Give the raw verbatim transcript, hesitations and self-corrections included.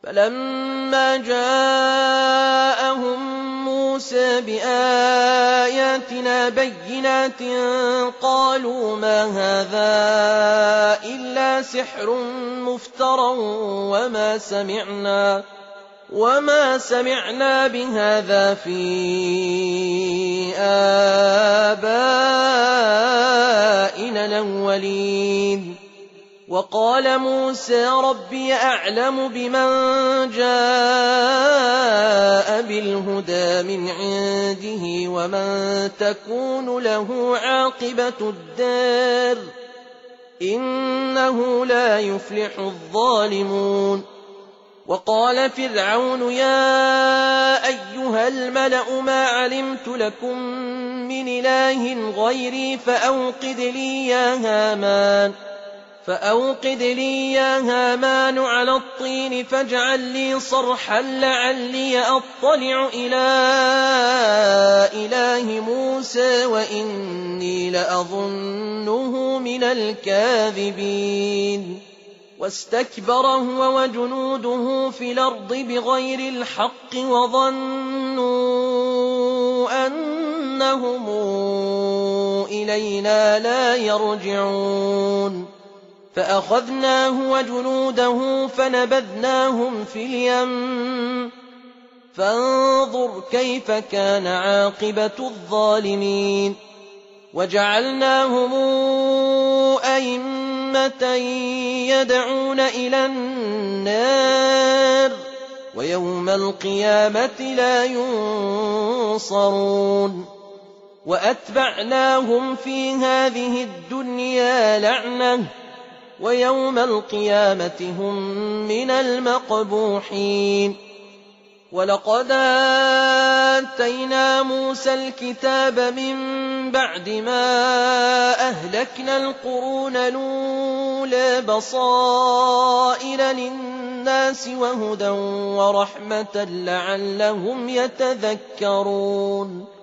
فَلَمَّا جَاءَهُم مُوسَىٰ بِآيَاتِنَا بَيِّنَاتٍ قَالُوا مَا هَٰذَا إِلَّا سِحْرٌ مُّفْتَرًى وَمَا سَمِعْنَا وَمَا سَمِعْنَا بِهَٰذَا فِي آبَائِنَا الْأَوَّلِينَ وَقَالَ مُوسَىٰ رَبِّي أَعْلَمُ بِمَن جَاءَ بِالْهُدَىٰ مِنْ عِندِهِ وَمَن تَكُونُ لَهُ عَاقِبَةُ الدَّارِ ۖ إِنَّهُ لَا يُفْلِحُ الظَّالِمُونَ وَقَالَ فِرْعَوْنُ يَا أَيُّهَا الْمَلَأُ مَا عَلِمْتُ لَكُم مِّنْ إِلَٰهٍ غَيْرِي فَأَوْقِدْ لِي يَا هَامَانُ فأوقد لي يا هامان على الطين فاجعل لي صرحا لعلي أطلع إلى إله موسى وإني لأظنه من الكاذبين واستكبر هو وجنوده في الأرض بغير الحق وظنوا أنهم إلينا لا يرجعون فأخذناه وجنوده فنبذناهم في اليم فانظر كيف كان عاقبة الظالمين وجعلناهم أئمة يدعون إلى النار ويوم القيامة لا ينصرون وأتبعناهم في هذه الدنيا لعنة ويوم القيامة هم من المقبوحين ولقد آتينا موسى الكتاب من بعد ما أهلكنا القرون الأولى بصائر للناس وهدى ورحمة لعلهم يتذكرون